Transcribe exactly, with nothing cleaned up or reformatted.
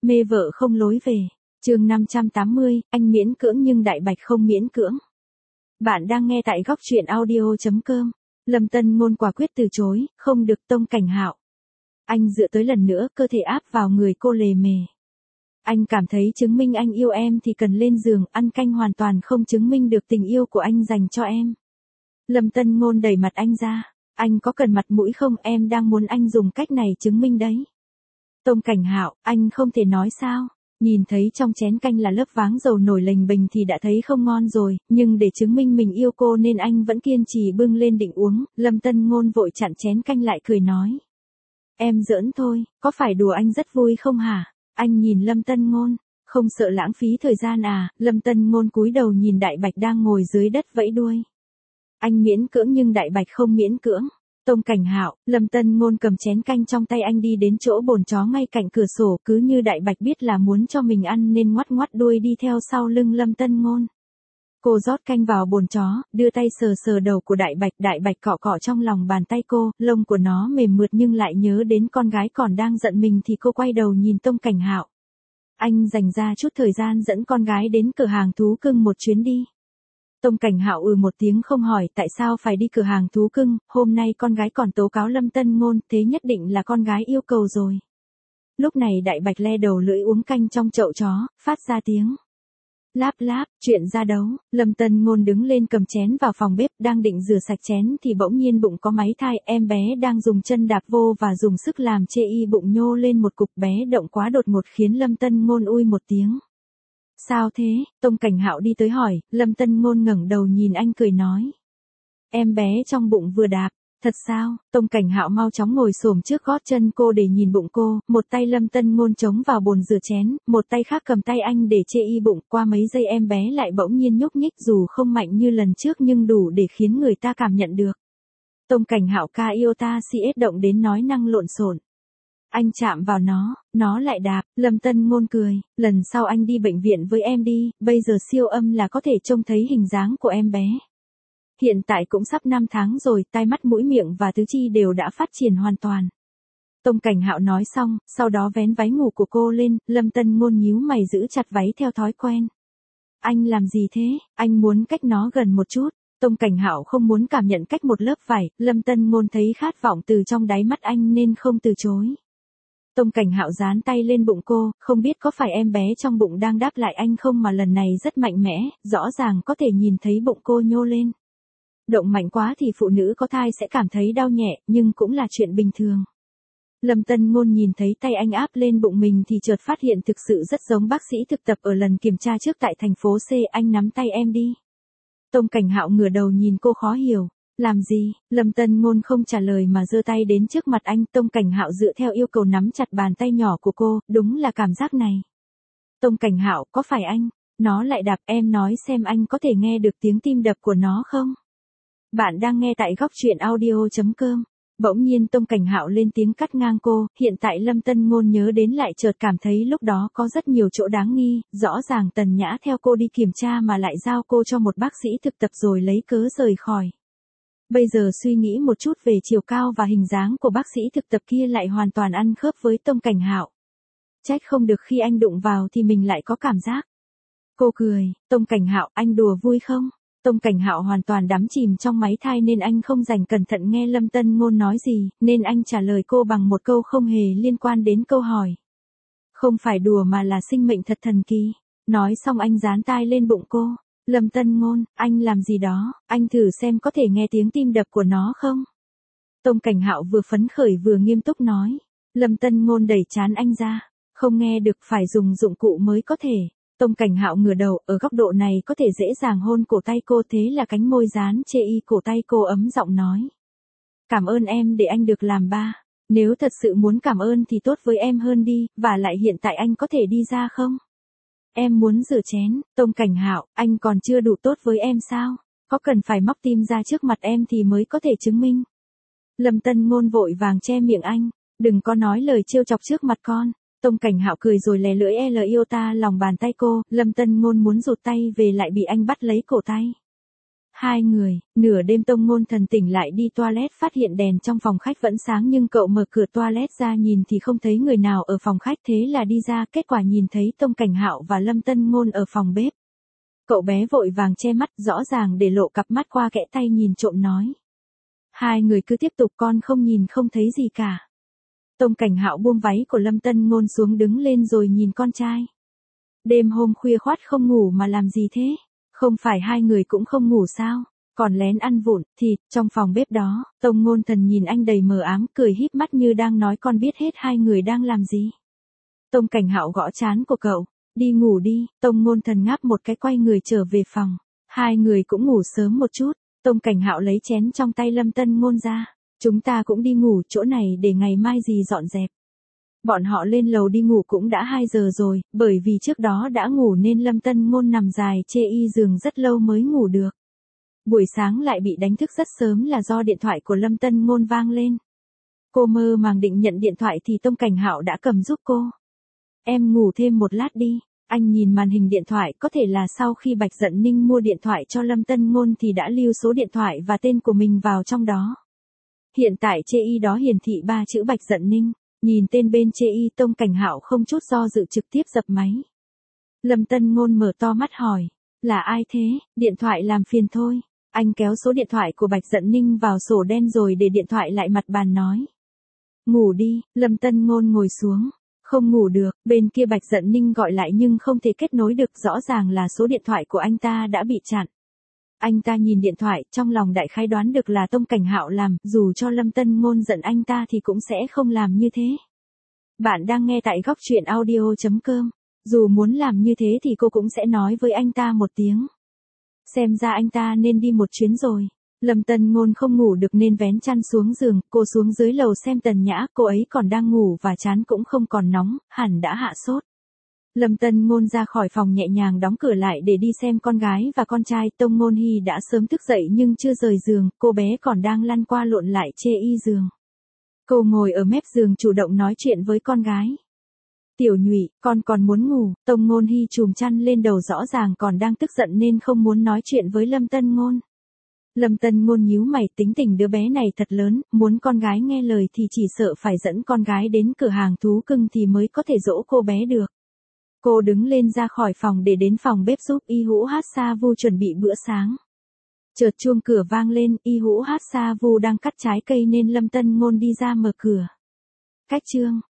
Mê vợ không lối về. Chương năm trăm tám mươi, anh miễn cưỡng nhưng Đại Bạch không miễn cưỡng. Bạn đang nghe tại góc truyện audio chấm com. Lâm Tân Ngôn quả quyết từ chối, không được. Tông Cảnh Hạo. Anh dựa tới lần nữa, cơ thể áp vào người cô lề mề. Anh cảm thấy chứng minh anh yêu em thì cần lên giường, ăn canh hoàn toàn không chứng minh được tình yêu của anh dành cho em. Lâm Tân Ngôn đẩy mặt anh ra. Anh có cần mặt mũi không? Em đang muốn anh dùng cách này chứng minh đấy. Tông Cảnh Hạo, anh không thể nói sao? Nhìn thấy trong chén canh là lớp váng dầu nổi lềnh bềnh thì đã thấy không ngon rồi, nhưng để chứng minh mình yêu cô nên anh vẫn kiên trì bưng lên định uống. Lâm Tân Ngôn vội chặn chén canh lại cười nói. Em giỡn thôi, có phải đùa anh rất vui không hả? Anh nhìn Lâm Tân Ngôn, không sợ lãng phí thời gian à? Lâm Tân Ngôn cúi đầu nhìn Đại Bạch đang ngồi dưới đất vẫy đuôi. Anh miễn cưỡng nhưng Đại Bạch không miễn cưỡng. Tông Cảnh Hạo, Lâm Tân Ngôn cầm chén canh trong tay anh đi đến chỗ bồn chó ngay cạnh cửa sổ, cứ như Đại Bạch biết là muốn cho mình ăn nên ngoắt ngoắt đuôi đi theo sau lưng Lâm Tân Ngôn. Cô rót canh vào bồn chó, đưa tay sờ sờ đầu của Đại Bạch, Đại Bạch cọ cọ trong lòng bàn tay cô, lông của nó mềm mượt nhưng lại nhớ đến con gái còn đang giận mình thì cô quay đầu nhìn Tông Cảnh Hạo. Anh dành ra chút thời gian dẫn con gái đến cửa hàng thú cưng một chuyến đi. Tông Cảnh Hạo ừ một tiếng không hỏi tại sao phải đi cửa hàng thú cưng, hôm nay con gái còn tố cáo Lâm Tân Ngôn, thế nhất định là con gái yêu cầu rồi. Lúc này Đại Bạch le đầu lưỡi uống canh trong chậu chó, phát ra tiếng láp láp. Chuyện ra đấu. Lâm Tân Ngôn đứng lên cầm chén vào phòng bếp, đang định rửa sạch chén thì bỗng nhiên bụng có máy thai, em bé đang dùng chân đạp vô và dùng sức làm chê y bụng nhô lên một cục, bé động quá đột ngột khiến Lâm Tân Ngôn ui một tiếng. Sao thế? Tông Cảnh Hạo đi tới hỏi. Lâm Tân Ngôn ngẩng đầu nhìn anh cười nói. Em bé trong bụng vừa đạp. Thật sao? Tông Cảnh Hạo mau chóng ngồi xổm trước gót chân cô để nhìn bụng cô, một tay Lâm Tân Ngôn chống vào bồn rửa chén, một tay khác cầm tay anh để chê y bụng. Qua mấy giây em bé lại bỗng nhiên nhúc nhích, dù không mạnh như lần trước nhưng đủ để khiến người ta cảm nhận được. Tông Cảnh Hạo ca yêu ta si ết động đến nói năng lộn xộn. Anh chạm vào nó, nó lại đạp. Lâm Tân Ngôn cười, lần sau anh đi bệnh viện với em đi, bây giờ siêu âm là có thể trông thấy hình dáng của em bé. Hiện tại cũng sắp năm tháng rồi, tai mắt mũi miệng và tứ chi đều đã phát triển hoàn toàn. Tông Cảnh Hạo nói xong, sau đó vén váy ngủ của cô lên, Lâm Tân Ngôn nhíu mày giữ chặt váy theo thói quen. Anh làm gì thế? Anh muốn cách nó gần một chút. Tông Cảnh Hạo không muốn cảm nhận cách một lớp vải, Lâm Tân Ngôn thấy khát vọng từ trong đáy mắt anh nên không từ chối. Tông Cảnh Hạo dán tay lên bụng cô, không biết có phải em bé trong bụng đang đáp lại anh không mà lần này rất mạnh mẽ, rõ ràng có thể nhìn thấy bụng cô nhô lên. Động mạnh quá thì phụ nữ có thai sẽ cảm thấy đau nhẹ, nhưng cũng là chuyện bình thường. Lâm Tân Ngôn nhìn thấy tay anh áp lên bụng mình thì chợt phát hiện thực sự rất giống bác sĩ thực tập ở lần kiểm tra trước tại thành phố C. Anh nắm tay em đi. Tông Cảnh Hạo ngửa đầu nhìn cô khó hiểu. Làm gì? Lâm Tân Ngôn không trả lời mà giơ tay đến trước mặt anh. Tông Cảnh Hạo dựa theo yêu cầu nắm chặt bàn tay nhỏ của cô, đúng là cảm giác này. Tông Cảnh Hạo, có phải anh? Nó lại đạp, em nói xem anh có thể nghe được tiếng tim đập của nó không? Bạn đang nghe tại góc truyện audio chấm com. Bỗng nhiên Tông Cảnh Hạo lên tiếng cắt ngang cô, hiện tại Lâm Tân Ngôn nhớ đến lại chợt cảm thấy lúc đó có rất nhiều chỗ đáng nghi, rõ ràng Tần Nhã theo cô đi kiểm tra mà lại giao cô cho một bác sĩ thực tập rồi lấy cớ rời khỏi. Bây giờ suy nghĩ một chút về chiều cao và hình dáng của bác sĩ thực tập kia lại hoàn toàn ăn khớp với Tông Cảnh Hạo. Trách không được khi anh đụng vào thì mình lại có cảm giác. Cô cười, Tông Cảnh Hạo, anh đùa vui không? Tông Cảnh Hạo hoàn toàn đắm chìm trong máy thai nên anh không dành cẩn thận nghe Lâm Tân Ngôn nói gì, nên anh trả lời cô bằng một câu không hề liên quan đến câu hỏi. Không phải đùa mà là sinh mệnh thật thần kỳ. Nói xong anh dán tai lên bụng cô. Lâm Tân Ngôn, anh làm gì đó, anh thử xem có thể nghe tiếng tim đập của nó không? Tông Cảnh Hạo vừa phấn khởi vừa nghiêm túc nói. Lâm Tân Ngôn đẩy trán anh ra. Không nghe được, phải dùng dụng cụ mới có thể. Tông Cảnh Hạo ngửa đầu, ở góc độ này có thể dễ dàng hôn cổ tay cô, thế là cánh môi dán chê y cổ tay cô ấm giọng nói. Cảm ơn em để anh được làm ba. Nếu thật sự muốn cảm ơn thì tốt với em hơn đi, và lại hiện tại anh có thể đi ra không? Em muốn rửa chén. Tông Cảnh Hạo, anh còn chưa đủ tốt với em sao? Có cần phải móc tim ra trước mặt em thì mới có thể chứng minh. Lâm Tân Ngôn vội vàng che miệng anh. Đừng có nói lời trêu chọc trước mặt con. Tông Cảnh Hạo cười rồi lè lưỡi L yêu ta lòng bàn tay cô. Lâm Tân Ngôn muốn rụt tay về lại bị anh bắt lấy cổ tay. Hai người, nửa đêm Tông Ngôn Thần tỉnh lại đi toilet phát hiện đèn trong phòng khách vẫn sáng nhưng cậu mở cửa toilet ra nhìn thì không thấy người nào ở phòng khách, thế là đi ra, kết quả nhìn thấy Tông Cảnh Hạo và Lâm Tân Ngôn ở phòng bếp. Cậu bé vội vàng che mắt, rõ ràng để lộ cặp mắt qua kẽ tay nhìn trộm nói. Hai người cứ tiếp tục, con không nhìn không thấy gì cả. Tông Cảnh Hạo buông váy của Lâm Tân Ngôn xuống đứng lên rồi nhìn con trai. Đêm hôm khuya khoắt không ngủ mà làm gì thế? Không phải hai người cũng không ngủ sao? Còn lén ăn vụn thịt trong phòng bếp đó. Tông Ngôn Thần nhìn anh đầy mờ ám, cười híp mắt như đang nói con biết hết hai người đang làm gì. Tông Cảnh Hạo gõ trán của cậu. Đi ngủ đi. Tông Ngôn Thần ngáp một cái quay người trở về phòng. Hai người cũng ngủ sớm một chút. Tông Cảnh Hạo lấy chén trong tay Lâm Tân Ngôn ra. Chúng ta cũng đi ngủ, chỗ này để ngày mai dì dọn dẹp. Bọn họ lên lầu đi ngủ cũng đã hai giờ rồi, bởi vì trước đó đã ngủ nên Lâm Tân Ngôn nằm dài chê y giường rất lâu mới ngủ được. Buổi sáng lại bị đánh thức rất sớm là do điện thoại của Lâm Tân Ngôn vang lên. Cô mơ màng định nhận điện thoại thì Tông Cảnh Hạo đã cầm giúp cô. Em ngủ thêm một lát đi. Anh nhìn màn hình điện thoại, có thể là sau khi Bạch Dận Ninh mua điện thoại cho Lâm Tân Ngôn thì đã lưu số điện thoại và tên của mình vào trong đó. Hiện tại chê y đó hiển thị ba chữ Bạch Dận Ninh. Nhìn tên bên chê y, Tông Cảnh Hạo không chút do dự trực tiếp dập máy. Lâm Tân Ngôn mở to mắt hỏi, là ai thế? Điện thoại làm phiền thôi. Anh kéo số điện thoại của Bạch Dận Ninh vào sổ đen rồi để điện thoại lại mặt bàn nói. Ngủ đi. Lâm Tân Ngôn ngồi xuống. Không ngủ được, bên kia Bạch Dận Ninh gọi lại nhưng không thể kết nối được, rõ ràng là số điện thoại của anh ta đã bị chặn. Anh ta nhìn điện thoại, trong lòng đại khái đoán được là Tông Cảnh Hạo làm, dù cho Lâm Tân Ngôn giận anh ta thì cũng sẽ không làm như thế. Bạn đang nghe tại góc truyện audio chấm com. Dù muốn làm như thế thì cô cũng sẽ nói với anh ta một tiếng. Xem ra anh ta nên đi một chuyến rồi. Lâm Tân Ngôn không ngủ được nên vén chăn xuống giường, cô xuống dưới lầu xem Tần Nhã, cô ấy còn đang ngủ và trán cũng không còn nóng, hẳn đã hạ sốt. Lâm Tân Ngôn ra khỏi phòng nhẹ nhàng đóng cửa lại để đi xem con gái và con trai. Tông Ngôn Hy đã sớm thức dậy nhưng chưa rời giường, cô bé còn đang lăn qua lộn lại chê y giường. Cô ngồi ở mép giường chủ động nói chuyện với con gái. Tiểu Nhụy, con còn muốn ngủ. Tông Ngôn Hy chùm chăn lên đầu, rõ ràng còn đang tức giận nên không muốn nói chuyện với Lâm Tân Ngôn. Lâm Tân Ngôn nhíu mày, tính tình đứa bé này thật lớn, muốn con gái nghe lời thì chỉ sợ phải dẫn con gái đến cửa hàng thú cưng thì mới có thể dỗ cô bé được. Cô đứng lên ra khỏi phòng để đến phòng bếp giúp Y Hữu Hát Sa Vu chuẩn bị bữa sáng. Chợt chuông cửa vang lên, Y Hữu Hát Sa Vu đang cắt trái cây nên Lâm Tân Ngôn đi ra mở cửa. Cách chương